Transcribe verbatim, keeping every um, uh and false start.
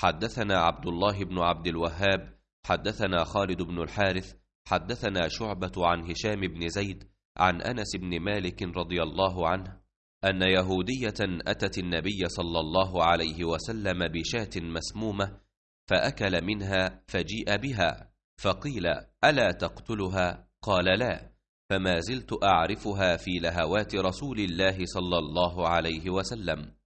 حدثنا عبد الله بن عبد الوهاب حدثنا خالد بن الحارث حدثنا شعبة عن هشام بن زيد عن أنس بن مالك رضي الله عنه أن يهودية أتت النبي صلى الله عليه وسلم بشاة مسمومة فأكل منها فجيء بها فقيل: ألا تقتلها؟ قال: لا، فما زلت أعرفها في لهوات رسول الله صلى الله عليه وسلم.